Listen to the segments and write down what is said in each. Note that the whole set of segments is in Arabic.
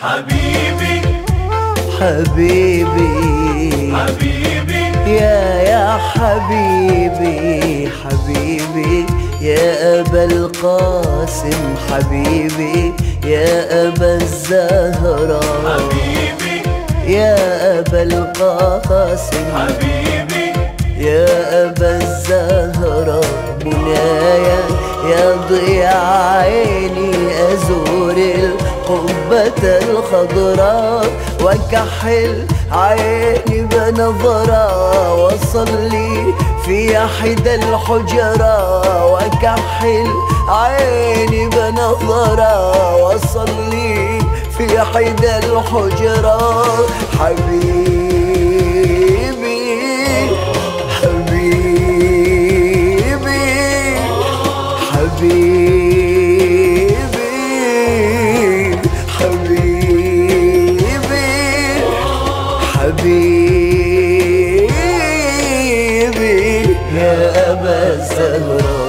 حبيبي حبيبي حبيبي يا حبيبي حبيبي يا أبا القاسم حبيبي يا أبا الزهراء حبيبي يا أبا القاسم حبيبي يا أبا الزهراء منايا يا ضياء عيني أزور القبة الخضراء وكحل عيني بنظرة وصلي في حدى الحجرة وكحل عيني بنظرة وصلي في حدى الحجرة حبيبي حبيبي حبيبي حبيبي حبيبي يا أبا الزهراء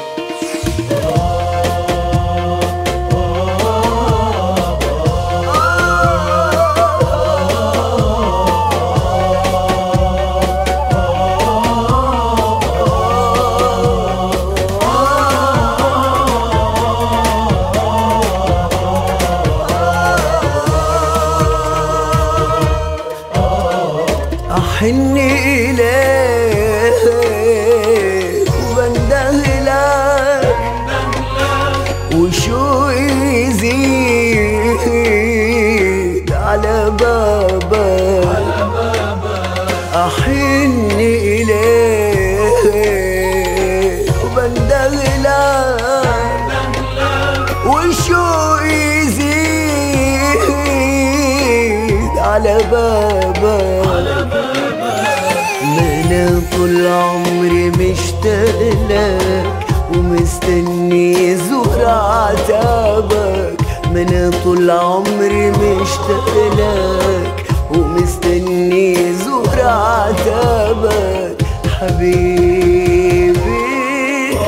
أحن إليك وبندهلك وشو يزيد على بابك أحن إليك وبندهلك وشو يزيد على بابك من طول عمري مشتاق لك ومستني زور عتابك من طول عمري مشتاق لك ومستني زور عتابك حبيبي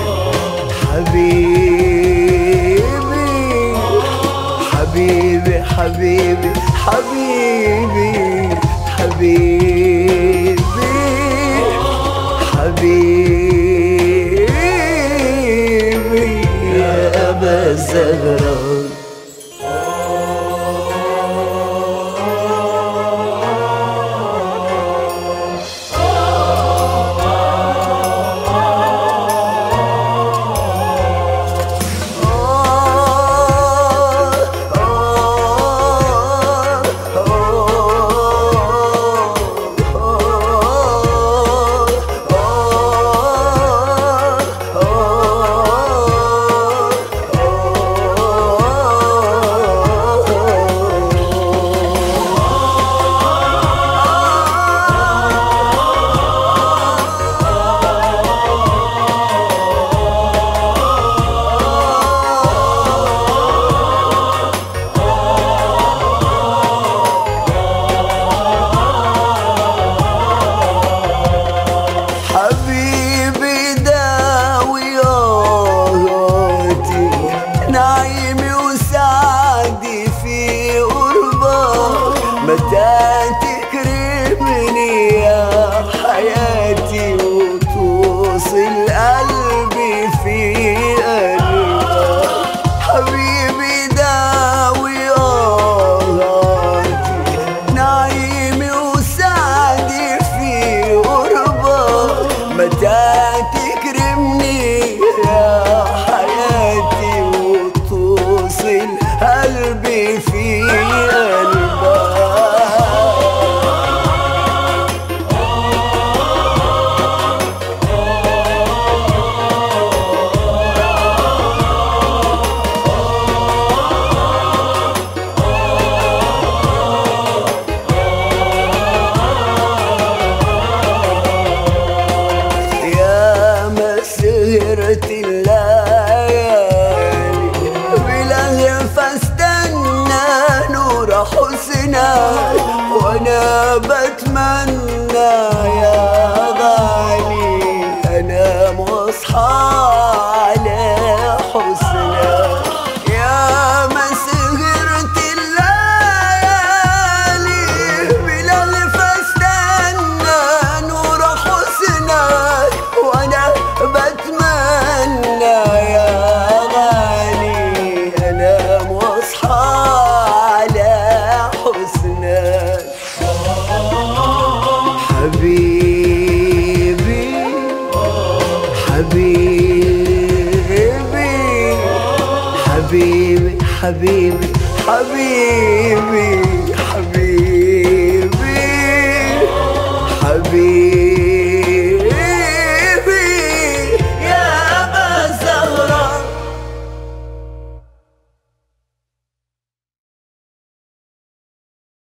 حبيبي حبيبي حبيبي حبيبي حبيبي حبيبي يا أبا الزهراء متى تكرمني يا حياتي وتوصل قلبي في قلبك حبيبي داوي آهاتي نعيمي وسعدي في قربك متى تكرمني يا حياتي وتوصل قلبي في قلبك سهرت الليالي بلهف استنى نور حسنك وانا بتمنى يا غالي انام واصحى على حسنك يا ما سهرت الليالي حبيبي حبيبي حبيبي حبيبي حبيبي